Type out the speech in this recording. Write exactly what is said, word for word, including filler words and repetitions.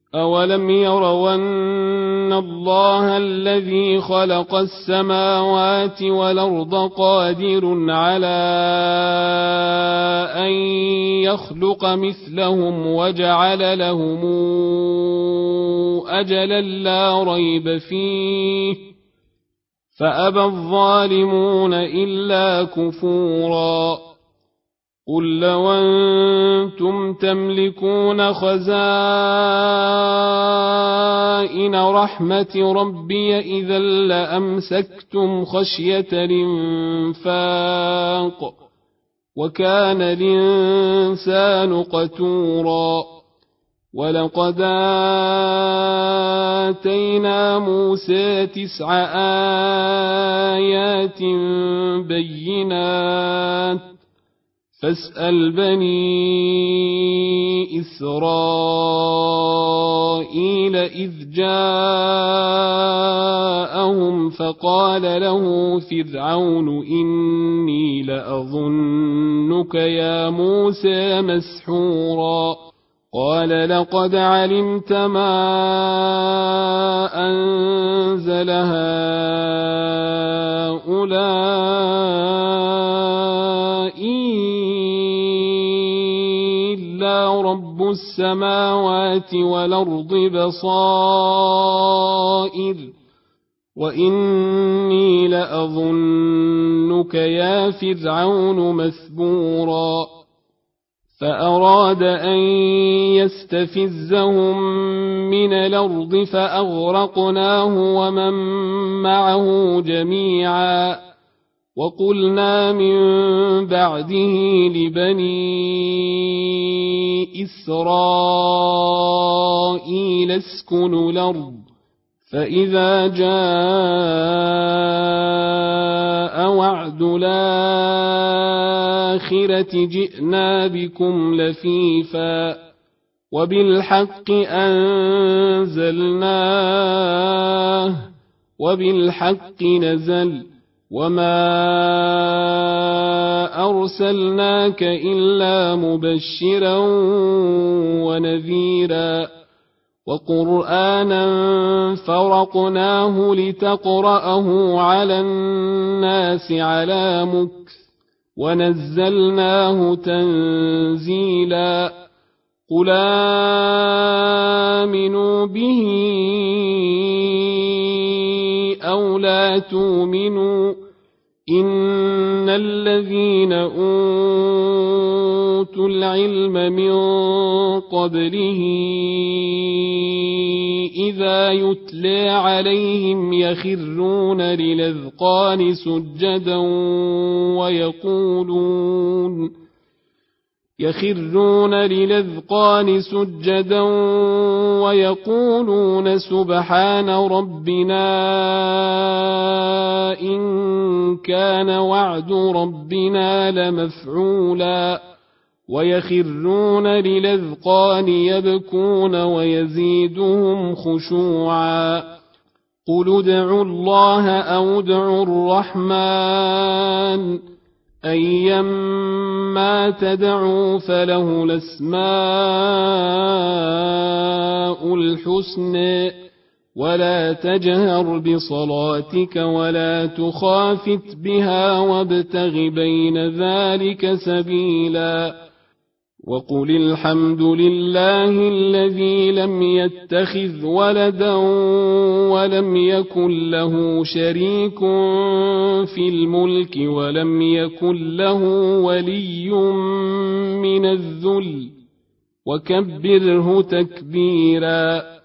أولم يروا أن الله الذي خلق السماوات والأرض قادر على أن يخلق مثلهم وجعل لهم أجلا لا ريب فيه فأبى الظالمون إلا كفورا قل لو أنتم تملكون خزائن رحمة ربي إذا لأمسكتم خشية الإنفاق وكان الإنسان قتورا ولقد آتينا موسى تسع آيات بينات فاسأل بني إسرائيل إذ جاءهم فقال له فرعون إني لأظنك يا موسى مسحورا قال لقد علمت ما أنزل هؤلاء إلا رب السماوات والأرض بصائر وإني لأظنك يا فرعون مثبورا فأراد أن يستفزهم من الأرض فأغرقناه ومن معه جميعا وقلنا من بعده لبني إسرائيل اسكنوا الأرض فإذا جاء وعد الآخرة جئنا بكم لفيفا وبالحق أنزلناه وبالحق نزل وما أرسلناك إلا مبشرا ونذيرا وقرآنا فرقناه لتقرأه على الناس على مكث ونزلناه تنزيلا قل آمنوا به أو لا تؤمنوا إن الذين أوتوا العلم من قبله إذا يتلى عليهم يخرون للأذقان سجدا ويقولون يخرون للأذقان سجدا ويقولون سبحان ربنا إن كان وعد ربنا لمفعولا ويخرون للأذقان يبكون ويزيدهم خشوعا قل ادعوا الله أو ادعوا الرحمن أيما تدعوا فله الأسماء الحسنى ولا تجهر بصلاتك ولا تخافت بها وابتغ بين ذلك سبيلا وقل الحمد لله الذي لم يتخذ ولدا ولم يكن له شريك في الملك ولم يكن له ولي من الذل وكبره تكبيرا